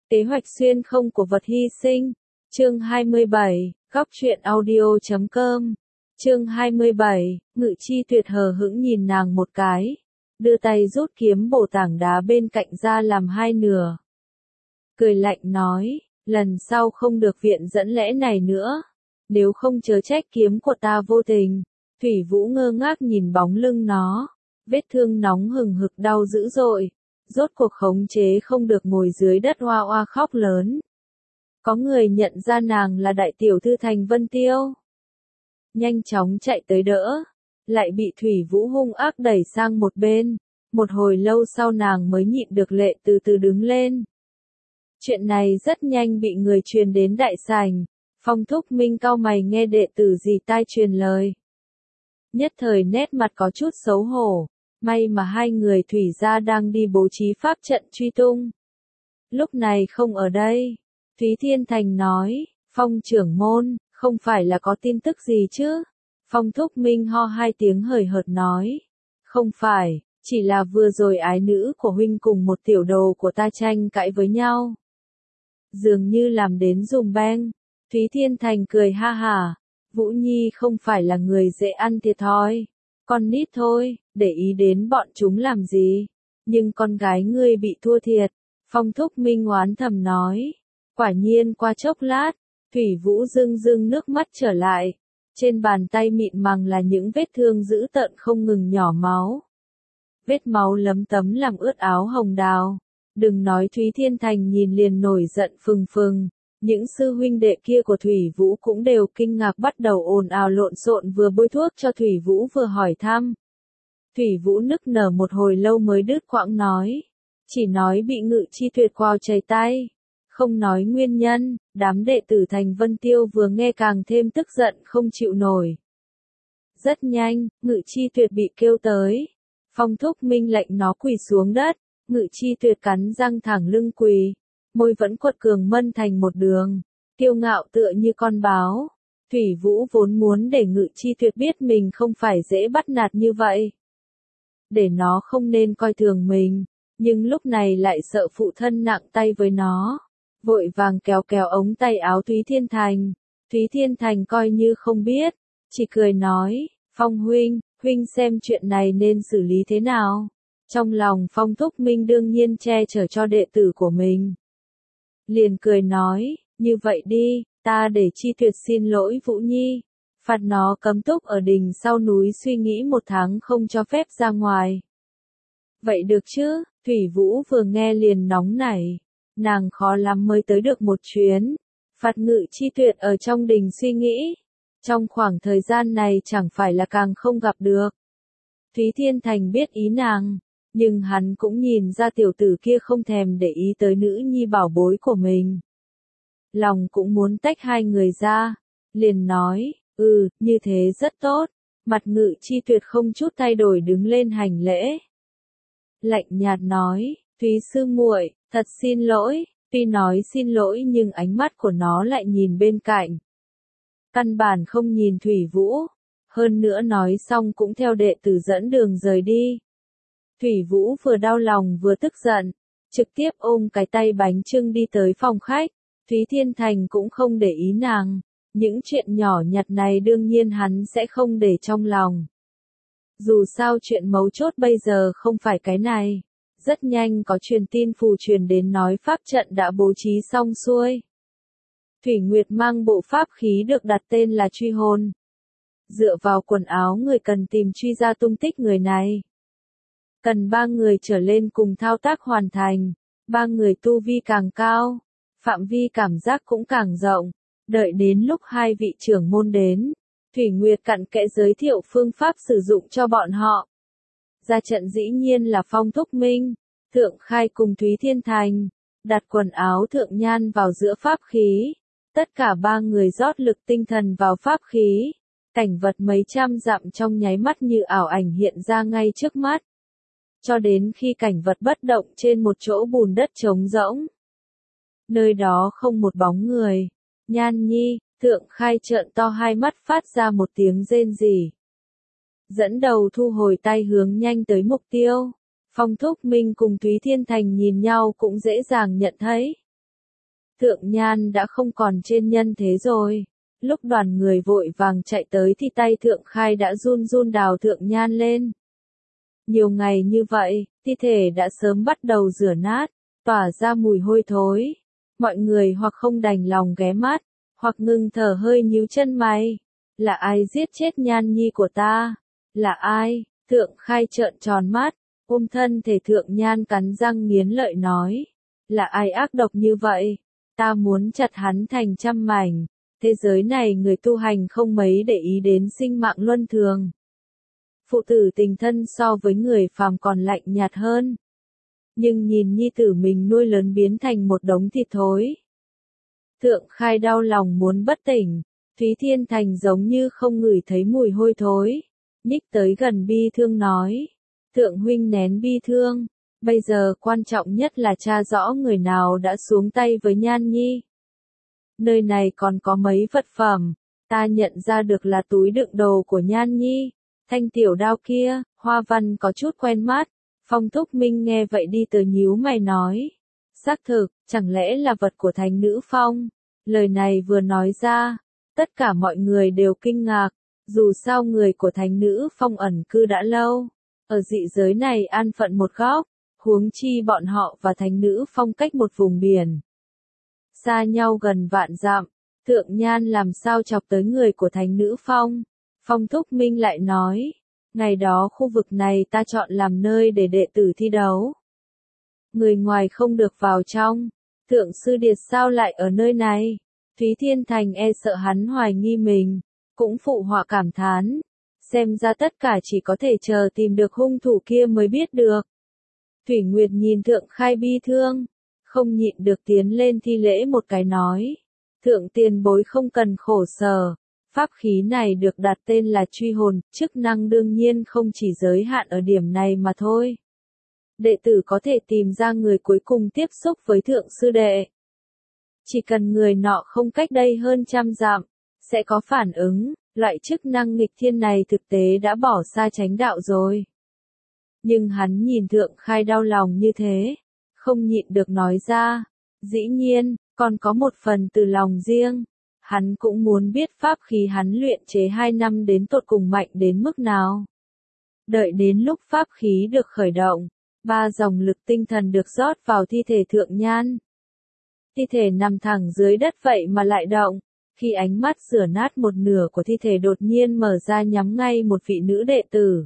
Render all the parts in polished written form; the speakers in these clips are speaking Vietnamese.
Kế hoạch xuyên không của vật hy sinh. Chương 27, góc truyện audio.com. Chương 27, Ngự Chi Tuyệt hờ hững nhìn nàng một cái, đưa tay rút kiếm bổ tảng đá bên cạnh ra làm hai nửa. Cười lạnh nói, lần sau không được viện dẫn lẽ này nữa, nếu không chớ trách kiếm của ta vô tình. Thủy Vũ ngơ ngác nhìn bóng lưng nó, vết thương nóng hừng hực đau dữ dội, rốt cuộc khống chế không được ngồi dưới đất oa oa khóc lớn. Có người nhận ra nàng là đại tiểu thư Thành Vân Tiêu, nhanh chóng chạy tới đỡ, lại bị Thủy Vũ hung ác đẩy sang một bên. Một hồi lâu sau nàng mới nhịn được lệ từ từ đứng lên. Chuyện này rất nhanh bị người truyền đến đại sảnh. Phong Thúc Minh cau mày nghe đệ tử dì tai truyền lời, nhất thời nét mặt có chút xấu hổ. May mà hai người Thủy gia đang đi bố trí pháp trận truy tung, lúc này không ở đây. Thúy Thiên Thành nói, Phong trưởng môn, không phải là có tin tức gì chứ? Phong Thúc Minh ho hai tiếng hời hợt nói, không phải, chỉ là vừa rồi ái nữ của huynh cùng một tiểu đồ của ta tranh cãi với nhau, dường như làm đến dùm beng. Thúy Thiên Thành cười ha hả, Vũ Nhi không phải là người dễ ăn thiệt thòi, con nít thôi, để ý đến bọn chúng làm gì, nhưng con gái ngươi bị thua thiệt. Phong Thúc Minh oán thầm nói. Quả nhiên qua chốc lát, Thủy Vũ rưng rưng nước mắt trở lại, trên bàn tay mịn màng là những vết thương dữ tợn không ngừng nhỏ máu. Vết máu lấm tấm làm ướt áo hồng đào. Đừng nói Thúy Thiên Thành nhìn liền nổi giận phừng phừng, những sư huynh đệ kia của Thủy Vũ cũng đều kinh ngạc bắt đầu ồn ào lộn xộn, vừa bôi thuốc cho Thủy Vũ vừa hỏi thăm. Thủy Vũ nức nở một hồi lâu mới đứt quãng nói, chỉ nói bị Ngự Chi Tuyệt quào chảy tay, không nói nguyên nhân. Đám đệ tử Thành Vân Tiêu vừa nghe càng thêm tức giận không chịu nổi. Rất nhanh, Ngự Chi Tuyệt bị kêu tới. Phong Thúc Minh lệnh nó quỳ xuống đất. Ngự Chi Tuyệt cắn răng thẳng lưng quỳ, môi vẫn quật cường mân thành một đường, kiêu ngạo tựa như con báo. Thủy Vũ vốn muốn để Ngự Chi Tuyệt biết mình không phải dễ bắt nạt như vậy, để nó không nên coi thường mình, nhưng lúc này lại sợ phụ thân nặng tay với nó, vội vàng kéo kéo ống tay áo Thúy Thiên Thành. Thúy Thiên Thành coi như không biết, chỉ cười nói, Phong huynh, huynh xem chuyện này nên xử lý thế nào. Trong lòng Phong Thúc Minh đương nhiên che chở cho đệ tử của mình, liền cười nói, như vậy đi, ta để Chi Tuyệt xin lỗi Vũ Nhi, phạt nó cấm túc ở đình sau núi suy nghĩ 1 tháng không cho phép ra ngoài. Vậy được chứ? Thủy Vũ vừa nghe liền nóng nảy, nàng khó lắm mới tới được một chuyến, phạt Ngự Chi Tuyệt ở trong đình suy nghĩ, trong khoảng thời gian này chẳng phải là càng không gặp được. Thúy Thiên Thành biết ý nàng, nhưng hắn cũng nhìn ra tiểu tử kia không thèm để ý tới nữ nhi bảo bối của mình. Lòng cũng muốn tách hai người ra, liền nói, như thế rất tốt. Mặt Ngự Chi Tuyệt không chút thay đổi đứng lên hành lễ. Lạnh nhạt nói, Thúy sư muội, thật xin lỗi. Tuy nói xin lỗi nhưng ánh mắt của nó lại nhìn bên cạnh, căn bản không nhìn Thủy Vũ, hơn nữa nói xong cũng theo đệ tử dẫn đường rời đi. Thủy Vũ vừa đau lòng vừa tức giận, trực tiếp ôm cái tay bánh chưng đi tới phòng khách. Thúy Thiên Thành cũng không để ý nàng, những chuyện nhỏ nhặt này đương nhiên hắn sẽ không để trong lòng. Dù sao chuyện mấu chốt bây giờ không phải cái này. Rất nhanh có truyền tin phù truyền đến nói pháp trận đã bố trí xong xuôi. Thủy Nguyệt mang bộ pháp khí được đặt tên là Truy Hồn. Dựa vào quần áo người cần tìm truy ra tung tích người này. Cần 3 người trở lên cùng thao tác hoàn thành. 3 người tu vi càng cao, phạm vi cảm giác cũng càng rộng. Đợi đến lúc 2 vị trưởng môn đến, Thủy Nguyệt cặn kẽ giới thiệu phương pháp sử dụng cho bọn họ. Ra trận dĩ nhiên là Phong Thúc Minh, Thượng Khai cùng Thúy Thiên Thành, đặt quần áo thượng nhan vào giữa pháp khí. Tất cả 3 người rót lực tinh thần vào pháp khí. Cảnh vật mấy trăm dặm trong nháy mắt như ảo ảnh hiện ra ngay trước mắt. Cho đến khi cảnh vật bất động trên một chỗ bùn đất trống rỗng. Nơi đó không một bóng người. Nhan Nhi, Thượng Khai trợn to hai mắt phát ra một tiếng rên rỉ. Dẫn đầu thu hồi tay hướng nhanh tới mục tiêu. Phong Thúc Minh cùng Thúy Thiên Thành nhìn nhau cũng dễ dàng nhận thấy. Thượng Nhan đã không còn trên nhân thế rồi. Lúc đoàn người vội vàng chạy tới thì tay Thượng Khai đã run run đào Thượng Nhan lên. Nhiều ngày như vậy, thi thể đã sớm bắt đầu rửa nát, tỏa ra mùi hôi thối. Mọi người hoặc không đành lòng ghé mắt, hoặc ngừng thở hơi nhíu chân mày. Là ai giết chết Nhan Nhi của ta? Là ai? Thượng Khai trợn tròn mắt, ôm thân thể Thượng Nhan cắn răng nghiến lợi nói. Là ai ác độc như vậy? Ta muốn chặt hắn thành trăm mảnh. Thế giới này người tu hành không mấy để ý đến sinh mạng luân thường. Phụ tử tình thân so với người phàm còn lạnh nhạt hơn. Nhưng nhìn nhi tử mình nuôi lớn biến thành một đống thịt thối. Thượng Khai đau lòng muốn bất tỉnh. Thúy Thiên Thành giống như không ngửi thấy mùi hôi thối. Nhích tới gần bi thương nói. Thượng huynh nén bi thương. Bây giờ quan trọng nhất là tra rõ người nào đã xuống tay với Nhan Nhi. Nơi này còn có mấy vật phẩm. Ta nhận ra được là túi đựng đồ của Nhan Nhi. Thanh tiểu đao kia, hoa văn có chút quen mắt. Phong Thúc Minh nghe vậy đi tới nhíu mày nói. Xác thực, chẳng lẽ là vật của thánh nữ Phong? Lời này vừa nói ra, tất cả mọi người đều kinh ngạc. Dù sao người của thánh nữ Phong ẩn cư đã lâu. Ở dị giới này an phận một góc, huống chi bọn họ và thánh nữ Phong cách một vùng biển. Xa nhau gần vạn dặm, Thượng Nhan làm sao chọc tới người của thánh nữ Phong. Phong Thúc Minh lại nói, ngày đó khu vực này ta chọn làm nơi để đệ tử thi đấu. Người ngoài không được vào trong, Thượng Sư Điệt sao lại ở nơi này? Thúy Thiên Thành e sợ hắn hoài nghi mình, cũng phụ họa cảm thán. Xem ra tất cả chỉ có thể chờ tìm được hung thủ kia mới biết được. Thủy Nguyệt nhìn Thượng Khai bi thương, không nhịn được tiến lên thi lễ một cái nói. Thượng tiền bối không cần khổ sở, pháp khí này được đặt tên là truy hồn, chức năng đương nhiên không chỉ giới hạn ở điểm này mà thôi. Đệ tử có thể tìm ra người cuối cùng tiếp xúc với Thượng Sư Đệ. Chỉ cần người nọ không cách đây hơn 100 dặm, sẽ có phản ứng, loại chức năng nghịch thiên này thực tế đã bỏ xa chánh đạo rồi. Nhưng hắn nhìn Thượng Khai đau lòng như thế, không nhịn được nói ra, dĩ nhiên, còn có một phần từ lòng riêng. Hắn cũng muốn biết pháp khí hắn luyện chế 2 năm đến tột cùng mạnh đến mức nào. Đợi đến lúc pháp khí được khởi động, 3 dòng lực tinh thần được rót vào thi thể Thượng Nhan. Thi thể nằm thẳng dưới đất vậy mà lại động, khi ánh mắt rửa nát một nửa của thi thể đột nhiên mở ra nhắm ngay một vị nữ đệ tử.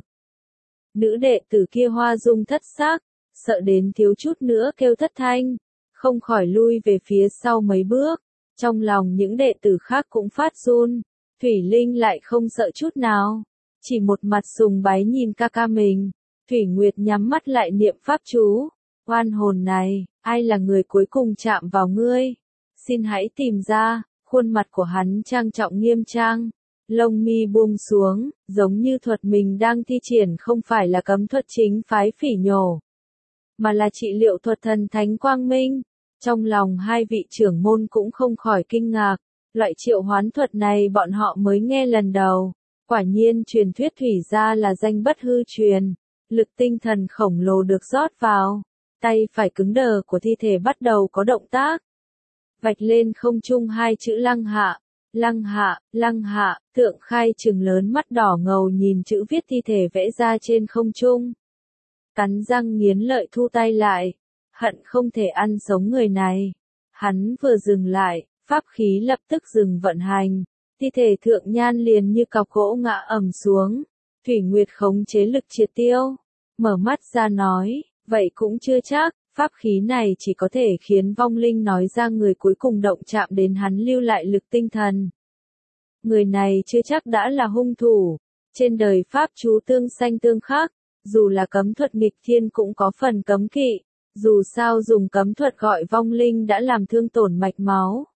Nữ đệ tử kia hoa dung thất sắc, sợ đến thiếu chút nữa kêu thất thanh, không khỏi lui về phía sau mấy bước. Trong lòng những đệ tử khác cũng phát run, Thủy Linh lại không sợ chút nào, chỉ một mặt sùng bái nhìn ca ca mình. Thủy Nguyệt nhắm mắt lại niệm pháp chú, oan hồn này, ai là người cuối cùng chạm vào ngươi? Xin hãy tìm ra. Khuôn mặt của hắn trang trọng nghiêm trang, lông mi buông xuống, giống như thuật mình đang thi triển không phải là cấm thuật chính phái phỉ nhổ, mà là trị liệu thuật thần thánh quang minh. Trong lòng hai vị trưởng môn cũng không khỏi kinh ngạc, loại triệu hoán thuật này bọn họ mới nghe lần đầu. Quả nhiên truyền thuyết thủy gia là danh bất hư truyền, lực tinh thần khổng lồ được rót vào, tay phải cứng đờ của thi thể bắt đầu có động tác. Vạch lên không trung 2 chữ lăng hạ, lăng hạ, lăng hạ. Thượng Khai trừng lớn mắt đỏ ngầu nhìn chữ viết thi thể vẽ ra trên không trung. Cắn răng nghiến lợi thu tay lại, hận không thể ăn sống người này. Hắn vừa dừng lại, pháp khí lập tức dừng vận hành, thi thể Thượng Nhan liền như cọc gỗ ngã ầm xuống. Thủy Nguyệt khống chế lực triệt tiêu, mở mắt ra nói, vậy cũng chưa chắc. Pháp khí này chỉ có thể khiến vong linh nói ra người cuối cùng động chạm đến hắn lưu lại lực tinh thần. Người này chưa chắc đã là hung thủ. Trên đời pháp chú tương sanh tương khắc, dù là cấm thuật nghịch thiên cũng có phần cấm kỵ. Dù sao dùng cấm thuật gọi vong linh đã làm thương tổn mạch máu.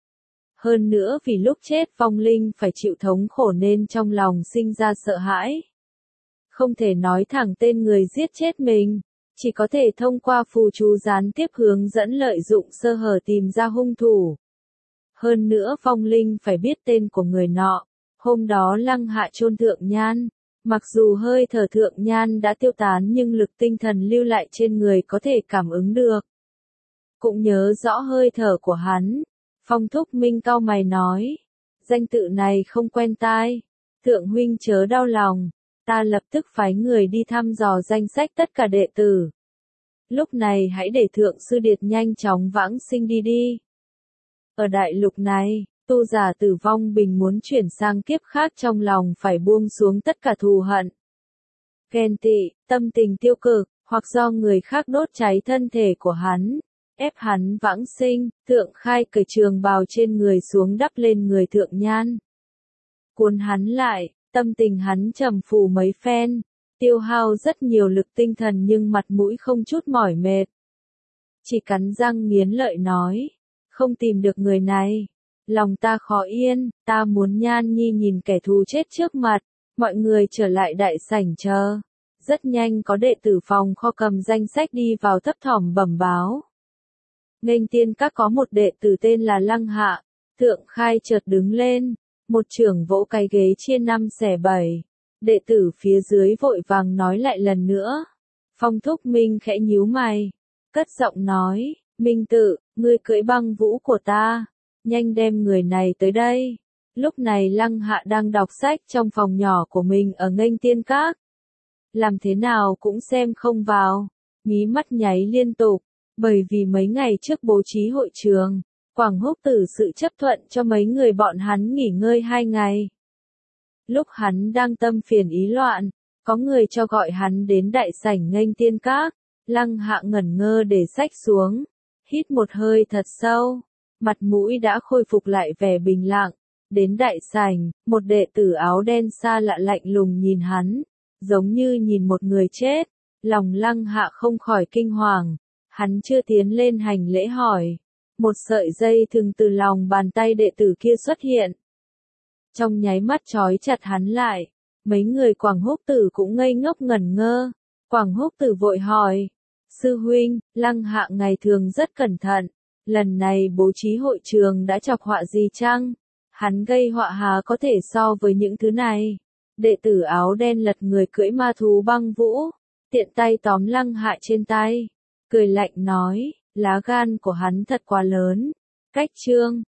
Hơn nữa vì lúc chết vong linh phải chịu thống khổ nên trong lòng sinh ra sợ hãi. Không thể nói thẳng tên người giết chết mình. Chỉ có thể thông qua phù chú gián tiếp hướng dẫn lợi dụng sơ hở tìm ra hung thủ. Hơn nữa vong linh phải biết tên của người nọ. Hôm đó lăng hạ chôn Thượng Nhan. Mặc dù hơi thở Thượng Nhan đã tiêu tán nhưng lực tinh thần lưu lại trên người có thể cảm ứng được. cũng nhớ rõ hơi thở của hắn. Phong Thúc Minh cau mày nói, danh tự này không quen tai, thượng huynh chớ đau lòng, ta lập tức phái người đi thăm dò danh sách tất cả đệ tử. Lúc này hãy để thượng sư điệt nhanh chóng vãng sinh đi đi. Ở đại lục này, tu giả tử vong bình muốn chuyển sang kiếp khác trong lòng phải buông xuống tất cả thù hận, ghen tị, tâm tình tiêu cực, hoặc do người khác đốt cháy thân thể của hắn, ép hắn vãng sinh. Thượng Khai cởi trường bào trên người xuống đắp lên người Thượng Nhan, cuốn hắn lại, tâm tình hắn trầm phù mấy phen, tiêu hao rất nhiều lực tinh thần nhưng mặt mũi không chút mỏi mệt. Chỉ cắn răng nghiến lợi nói, không tìm được người này, lòng ta khó yên, ta muốn Nhan Nhi nhìn kẻ thù chết trước mặt. Mọi người trở lại đại sảnh chờ. Rất nhanh có đệ tử phòng kho cầm danh sách đi vào thấp thỏm bẩm báo. Nghênh tiên các có một đệ tử tên là Lăng Hạ. Thượng Khai chợt đứng lên, một chưởng vỗ cái ghế chia 5 xẻ 7. Đệ tử phía dưới vội vàng nói lại lần nữa. Phong Thúc Minh khẽ nhíu mày, cất giọng nói, Minh Tự, ngươi cưỡi băng vũ của ta, nhanh đem người này tới đây. Lúc này Lăng Hạ đang đọc sách trong phòng nhỏ của mình ở Nghênh Tiên Các. Làm thế nào cũng xem không vào, mí mắt nháy liên tục, bởi vì mấy ngày trước bố trí hội trường, Quảng Húc Tử sự chấp thuận cho mấy người bọn hắn nghỉ ngơi 2 ngày. Lúc hắn đang tâm phiền ý loạn, có người cho gọi hắn đến đại sảnh Nghênh Tiên Các. Lăng Hạ ngẩn ngơ để sách xuống, hít một hơi thật sâu, mặt mũi đã khôi phục lại vẻ bình lặng. Đến đại sảnh, một đệ tử áo đen xa lạ lạnh lùng nhìn hắn, giống như nhìn một người chết. Lòng Lăng Hạ không khỏi kinh hoàng, hắn chưa tiến lên hành lễ hỏi. Một sợi dây thừng từ lòng bàn tay đệ tử kia xuất hiện. Trong nháy mắt trói chặt hắn lại, mấy người Quảng Húc Tử cũng ngây ngốc ngẩn ngơ. Quảng Húc Tử vội hỏi, sư huynh, Lăng Hạ ngày thường rất cẩn thận, lần này bố trí hội trường đã chọc họa gì chăng? Hắn gây họa há có thể so với những thứ này. Đệ tử áo đen lật người cưỡi ma thú băng vũ, tiện tay tóm Lăng Hạ trên tay, cười lạnh nói, lá gan của hắn thật quá lớn. Cách chương